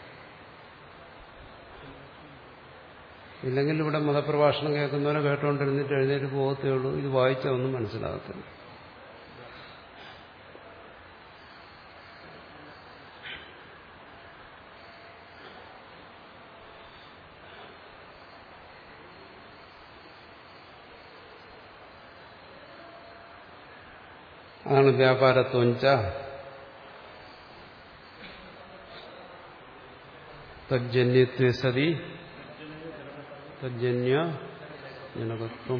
Speaker 1: ഇല്ലെങ്കിൽ ഇവിടെ മതപ്രഭാഷണം കേൾക്കുന്നവരെ കേട്ടുകൊണ്ടിരുന്നിട്ട് എഴുന്നേറ്റ് പോകത്തേ ഉള്ളൂ. ഇത് വായിച്ചതൊന്നും മനസ്സിലാകത്തില്ല. അതാണ് വ്യാപാരത്വഞ്ച തജ്ജന്യത്വേ സതി തജ്ജന്യ ജനകത്വം.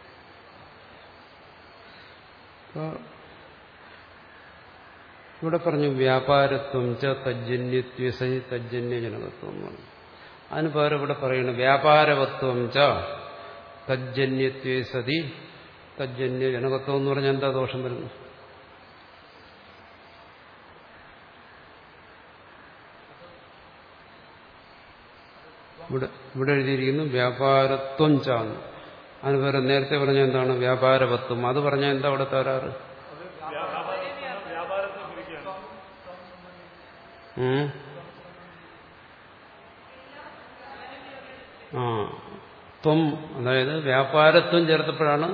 Speaker 1: ഇവിടെ പറഞ്ഞു വ്യാപാരത്വം ച തജ്ജന്യത്വേ സതി തജ്ജന്യ ജനകത്വം എന്ന് പറഞ്ഞു. അതിന് പകരം ഇവിടെ പറയുന്നു വ്യാപാരവത്വം ച തജ്ജന്യത്വേ സതി തജ്ജന്യ ജനകത്വം എന്ന് പറഞ്ഞാൽ എന്താ ദോഷം വരുന്നു? ഇവിടെ ഇവിടെ എഴുതിയിരിക്കുന്നു വ്യാപാരത്വം ചാന്ന്. അതിന് പകരം നേരത്തെ പറഞ്ഞ എന്താണ്? വ്യാപാരവത്വം. അത് പറഞ്ഞാൽ എന്താ അവിടെ തരാറ്? ആ ത്വം, അതായത് വ്യാപാരത്വം ചേർത്തപ്പോഴാണ്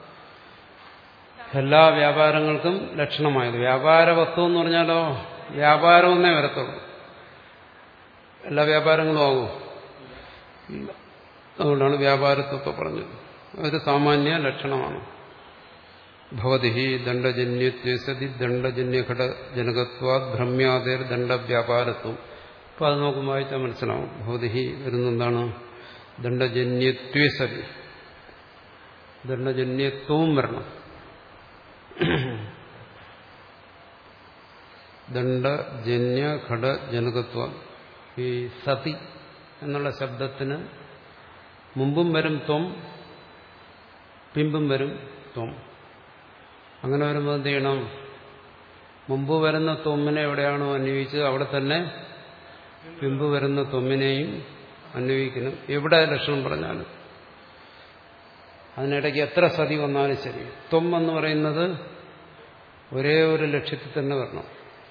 Speaker 1: എല്ലാ വ്യാപാരങ്ങൾക്കും ലക്ഷണമായത്. വ്യാപാരവത്വം എന്ന് പറഞ്ഞാലോ വ്യാപാരമെന്നേ വരത്തുള്ളൂ. എല്ലാ വ്യാപാരങ്ങളും ആകും. അതുകൊണ്ടാണ് വ്യാപാരത്വത്തെ പറഞ്ഞത്. ഒരു സാമാന്യ ലക്ഷണമാണ്. ഭവതി ദണ്ഡജന്യത്വേ സതി ദണ്ഡജന്യഘട ജനകത്വാത് ഭ്രമ്യാദേർ ദണ്ഡവ്യാപാരത്വം. അപ്പൊ അത് നോക്കും വായിച്ചാൽ മനസ്സിലാവും. ഭവതി വരുന്നെന്താണ്? ദണ്ഡജന്യത്വേ സതി. ദണ്ഡജന്യത്വവും വരണം. ദണ്ഡജന്യ ഘട ജനകത്വം. ഈ സതി എന്നുള്ള ശബ്ദത്തിന് മുമ്പും വരും ത്വം, പിമ്പും വരും ത്വം. അങ്ങനെ വരുമ്പോൾ എന്ത് ചെയ്യണം? മുമ്പ് വരുന്ന ത്വമ്മിനെ എവിടെയാണോ അന്വയിച്ചത് അവിടെ തന്നെ പിമ്പ് വരുന്ന ത്വമ്മിനെയും അന്വയിക്കണം. എവിടെ ലക്ഷണം പറഞ്ഞാലും അതിനിടയ്ക്ക് എത്ര സതി വന്നാലും ശരി, ത്വം എന്ന് പറയുന്നത് ഒരേ ഒരു ലക്ഷ്യത്തിൽ തന്നെ വരണം.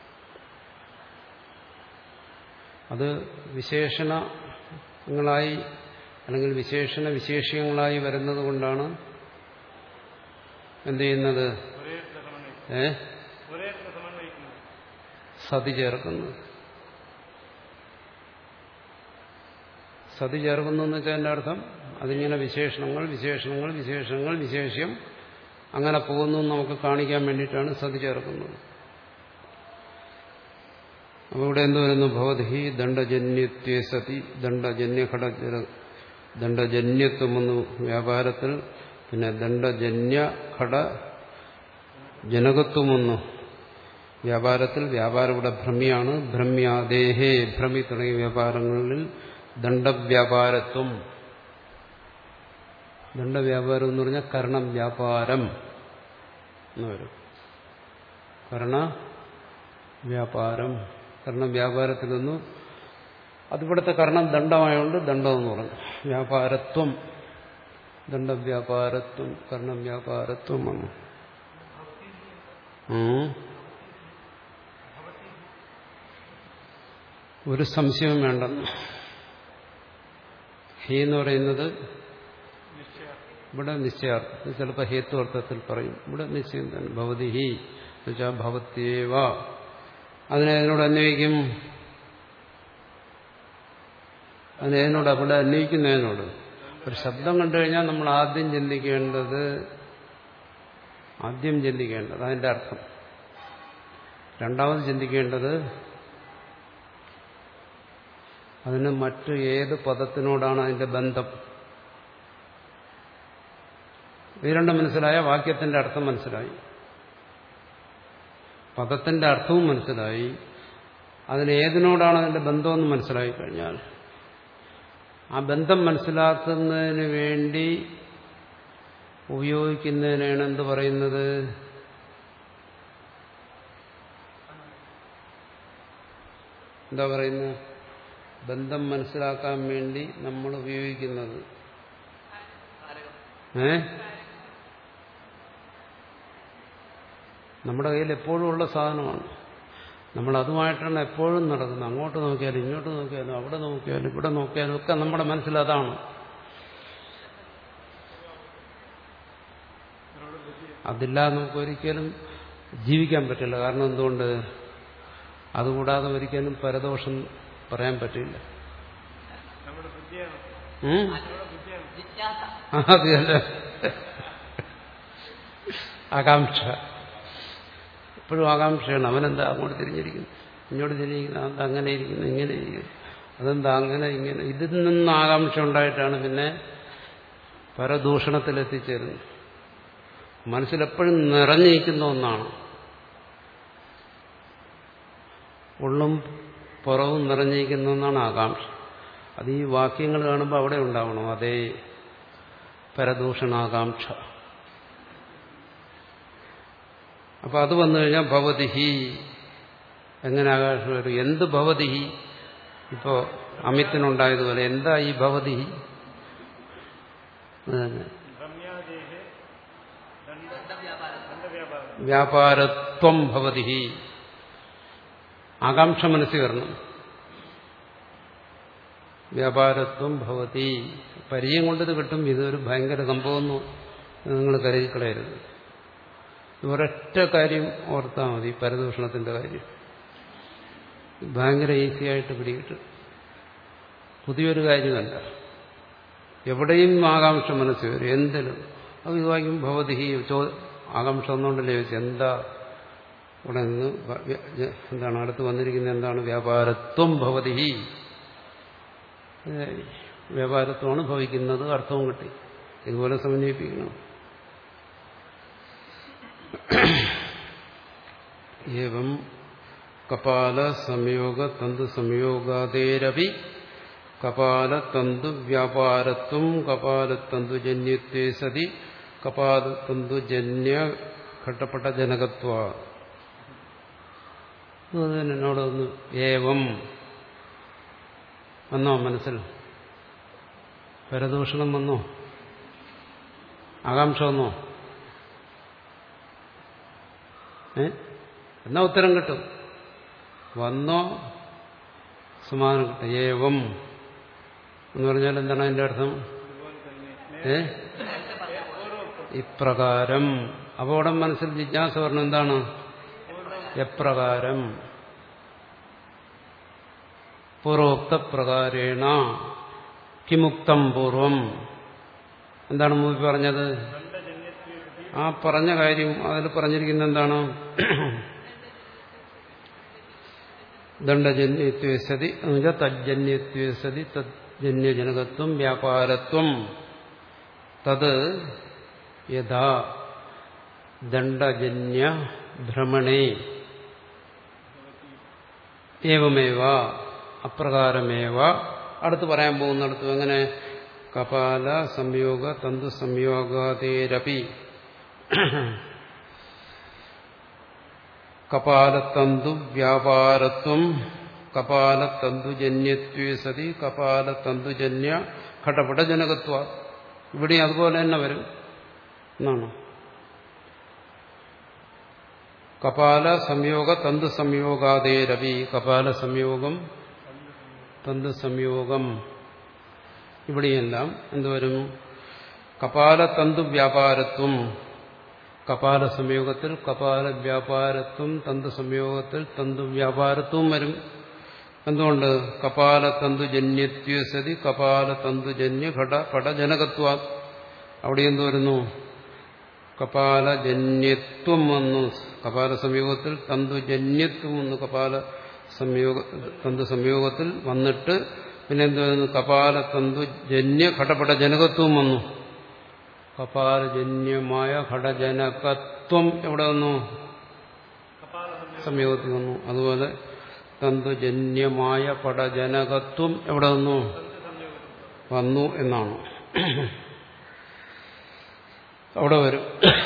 Speaker 1: അത് വിശേഷണങ്ങളായി അല്ലെങ്കിൽ വിശേഷണ വിശേഷ്യങ്ങളായി വരുന്നത് കൊണ്ടാണ് എന്ത് ചെയ്യുന്നത്? ഏ സതി ചേർക്കുന്നത്. സതി ചേർക്കുന്നു എന്ന് വെച്ചാൽ എൻ്റെ അർത്ഥം അതിങ്ങനെ വിശേഷണങ്ങൾ വിശേഷണങ്ങൾ വിശേഷണങ്ങൾ വിശേഷ്യം അങ്ങനെ പോകുന്നു നമുക്ക് കാണിക്കാൻ വേണ്ടിയിട്ടാണ് സതി ചേർക്കുന്നത്. അപ്പോൾ ഇവിടെ എന്ത് വരുന്നു? ഭവതി ദണ്ഡജന്യത്വേ സതി ദണ്ഡജന്യഘട ദണ്ഡജന്യത്വം വന്നു വ്യാപാരത്തിൽ. പിന്നെ ദണ്ഡജന്യ ഘട ജനകത്വം വന്നു വ്യാപാരത്തിൽ. വ്യാപാരം ഇവിടെ ഭ്രമിയാണ്. ഭ്രമ്യാദേഹേ ഭ്രമി തുടങ്ങിയ വ്യാപാരങ്ങളിൽ ദണ്ഡവ്യാപാരത്വം. ദണ്ഡവ്യാപാരം എന്ന് പറഞ്ഞാൽ കരണം വ്യാപാരം എന്ന് വരും. കരണ വ്യാപാരം കരണം വ്യാപാരത്തിൽ നിന്നു. അതിവിടുത്തെ കരണം ദണ്ഡമായതുകൊണ്ട് ദണ്ഡം എന്ന് പറഞ്ഞു. വ്യാപാരത്വം ദണ്ഡവ്യാപാരത്വം കരണം വ്യാപാരത്വം വന്നു. ഒരു സംശയവും വേണ്ട. ഹി എന്ന് പറയുന്നത് ഇവിടെ നിശ്ചയാർത്ഥം, ചിലപ്പോൾ ഹേത്വർത്ഥത്തിൽ പറയും. ഇവിടെ നിശ്ചയം തന്നെ. ഭവതി ഹി എന്നുവെച്ചാൽ ഭവത്യേവ. അതിനെ അതിനോട് അന്വയിക്കും. അതിനെ അതിനോട് അവിടെ അന്വയിക്കുന്നതിനോട് ഒരു ശബ്ദം കണ്ടു കഴിഞ്ഞാൽ നമ്മൾ ആദ്യം ചിന്തിക്കേണ്ടത് ആദ്യം ചിന്തിക്കേണ്ടത് അതിന്റെ അർത്ഥം. രണ്ടാമത് ചിന്തിക്കേണ്ടത് അതിന് മറ്റു ഏത് പദത്തിനോടാണ് അതിന്റെ ബന്ധം. ഇത് രണ്ടും മനസ്സിലായ വാക്യത്തിന്റെ അർത്ഥം മനസ്സിലായി, പദത്തിന്റെ അർത്ഥവും മനസ്സിലായി. അതിന് ഏതിനോടാണ് അതിന്റെ ബന്ധമെന്ന് മനസ്സിലായി കഴിഞ്ഞാൽ ആ ബന്ധം മനസ്സിലാക്കുന്നതിന് വേണ്ടി ഉപയോഗിക്കുന്നതിനാണ് എന്ത് പറയുന്നത്? എന്താ പറയുന്നത്? ബന്ധം മനസ്സിലാക്കാൻ വേണ്ടി നമ്മൾ ഉപയോഗിക്കുന്നത് ഏ നമ്മുടെ കയ്യിൽ എപ്പോഴും ഉള്ള സാധനമാണ്. നമ്മൾ അതുമായിട്ടാണ് എപ്പോഴും നടക്കുന്നത്. അങ്ങോട്ട് നോക്കിയാലും ഇങ്ങോട്ട് നോക്കിയാലും അവിടെ നോക്കിയാലും ഇവിടെ നോക്കിയാലും ഒക്കെ നമ്മുടെ മനസ്സിൽ അതാണ്. അതില്ലാതെ നമുക്ക് ഒരിക്കലും ജീവിക്കാൻ പറ്റില്ല. കാരണം എന്തുകൊണ്ട്? അതുകൂടാതെ ഒരിക്കലും പരദോഷം പറയാൻ പറ്റില്ല. അതല്ല ആകാംക്ഷ. എപ്പോഴും ആകാംക്ഷയാണ്. അവനെന്താ അങ്ങോട്ട് തിരിഞ്ഞിരിക്കുന്നു, ഇങ്ങോട്ട് തിരിഞ്ഞിരിക്കുന്നു, അതെന്താ അങ്ങനെ ഇരിക്കുന്നു, ഇങ്ങനെ ഇരിക്കുന്നു, അതെന്താ അങ്ങനെ ഇങ്ങനെ. ഇതിൽ നിന്ന് ആകാംക്ഷ ഉണ്ടായിട്ടാണ് പിന്നെ പരദൂഷണത്തിലെത്തിച്ചേരുന്നത്. മനസ്സിലെപ്പോഴും നിറഞ്ഞിരിക്കുന്ന ഒന്നാണ്. ഉള്ളും പുറവും നിറഞ്ഞിരിക്കുന്ന ഒന്നാണ് ആകാംക്ഷ. അത് ഈ വാക്യങ്ങൾ കാണുമ്പോൾ അവിടെ ഉണ്ടാവണം അതേ പരദൂഷണാകാംക്ഷ. അപ്പൊ അത് വന്നു കഴിഞ്ഞാൽ ഭവതിഹി എങ്ങനെ ആകാംക്ഷ വരും? എന്ത് ഭവതിഹി? ഇപ്പോ അമിത്തിനുണ്ടായതുപോലെ എന്താ ഈ ഭവതിഹി? വ്യാപാരത്വം ഭവതിഹി. ആകാംക്ഷ മനസ്സിൽ വരണം. വ്യാപാരത്വം ഭവതി. പരിചയം കൊണ്ടത് കിട്ടും. ഇതൊരു ഭയങ്കര സംഭവമെന്ന് നിങ്ങൾ കരുതിക്കളയരുത്. ഒരൊറ്റ കാര്യം ഓർത്താൽ മതി, പരദൂഷണത്തിന്റെ കാര്യം. ഭയങ്കര ഈസിയായിട്ട് പിടികിട്ടും. പുതിയൊരു കാര്യമല്ല. എവിടെയും ആകാംക്ഷ മനസ്സിൽ വരും. എന്തിനും അത് വായിക്കും. ഭവതിഹി ആകാംക്ഷ ഒന്നുകൊണ്ടല്ലേ ചോദിച്ചു എന്താ ഇവിടെ നിന്ന് എന്താണ് അടുത്ത് വന്നിരിക്കുന്നത്? എന്താണ്? വ്യാപാരത്വം ഭവതിഹി. വ്യാപാരത്വമാണ് ഭവിക്കുന്നത്. അർത്ഥവും കിട്ടി. ഇതുപോലെ സമന്വയിപ്പിക്കണം. ഏവം കപാല സംയോഗ തന്തു സംയോഗാദേരവി കപാലതന്തു വ്യാപാരത്വം കപാലതന്തുജന്യത്വേ സതി കപാലതന്തുജന്യ ഘട്ടപ്പെട്ട ജനകത്വ. എന്നോടൊന്ന് ഏവം വന്നോ മനസ്സിൽ? പരദൂഷണം വന്നോ? ആകാംക്ഷ വന്നോ? ഏ എന്നാ ഉത്തരം കിട്ടും. വന്നോ സമാധാനം കിട്ടും. ഏവം എന്ന് പറഞ്ഞാൽ എന്താണ് അതിന്റെ അർത്ഥം? ഏ ഇപ്രകാരം. അപ്പോൾ അവിടെ മനസ്സിൽ ജിജ്ഞാസ പറഞ്ഞു. എന്താണ്? എപ്രകാരം? പൂർവോക്ത പ്രകാരേണ കിമുക്തം പൂർവം. എന്താണ് മുമ്പ് പറഞ്ഞത്? ആ പറഞ്ഞ കാര്യം അതിൽ പറഞ്ഞിരിക്കുന്ന എന്താണ്? ദണ്ഡജന്യത്വേ സതി എന്നുവെച്ചാൽ തജ്ജന്യത്വേ സതി തജ്ജന്യജനകത്വം വ്യാപാരത്വം തത് യഥാ ദണ്ഡജന്യ ഭ്രമണേ ഏവമേവ അപ്രകാരമേവ. അടുത്ത് പറയാൻ പോകുന്നിടത്ത് എങ്ങനെ? കപാല സംയോഗ തന്തു സംയോഗാതേരപി കപാലതന്തു വ്യാപാരത്വം കപാലതന്തുജന്യത്വേ സതി കപാലതന്തുജന്യ ഘടപടജനകത്വ. ഇവിടെ അതുപോലെ തന്നെ വരും എന്നാണ്. കപാല സംയോഗ തന്തു സംയോഗാതേരപി കപാല സംയോഗം തന്തു സംയോഗം ഇവിടെയെല്ലാം എന്തുവരും? കപാല തന്തു വ്യാപാരത്വം കപാല സംയോഗത്തിൽ കപാല വ്യാപാരത്വം തന്തു സംയോഗത്തിൽ തന്തു വ്യാപാരത്വം വരും. എന്തുകൊണ്ട്? കപാല തന്തുജന്യത്വ സതി കപാല തന്തുജന്യ ഘട പടജനകത്വ. അവിടെ എന്തു വരുന്നു? കപാലജന്യത്വം വന്നു കപാല സംയോഗത്തിൽ, തന്തുജന്യത്വം വന്നു കപാല സംയോഗ തന്തു സംയോഗത്തിൽ വന്നിട്ട് പിന്നെ എന്ത് വരുന്നു? കപാല തന്തുജന്യ ഘടപടജനകത്വം വന്നു. കപാലജന്യമായ ഘടജനകത്വം എവിടെ വന്നു? സംയോഗത്തിൽ വന്നു. അതുപോലെ തന്തുജന്യമായ പടജനകത്വം എവിടെ വന്നു? വന്നു എന്നാണ് അവിടെ വരും.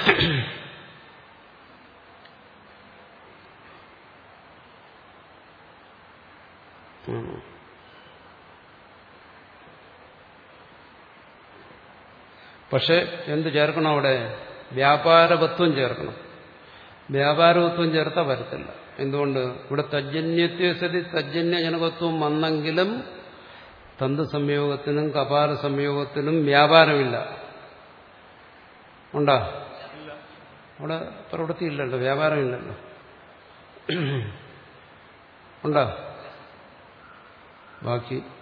Speaker 1: പക്ഷെ എന്ത് ചേർക്കണം അവിടെ? വ്യാപാരവത്വം ചേർക്കണം. വ്യാപാരവത്വം ചേർത്താൽ വരത്തില്ല. എന്തുകൊണ്ട്? ഇവിടെ തജ്ജന്യത്വ സതി തജ്ജന്യ ജനകത്വം വന്നെങ്കിലും തന്തു സംയോഗത്തിനും കപാല സംയോഗത്തിനും വ്യാപാരമില്ല. ഉണ്ടാ? അവിടെ പ്രവൃത്തിയില്ലല്ലോ, വ്യാപാരമില്ലല്ലോ. ഉണ്ടാ? ബാക്കി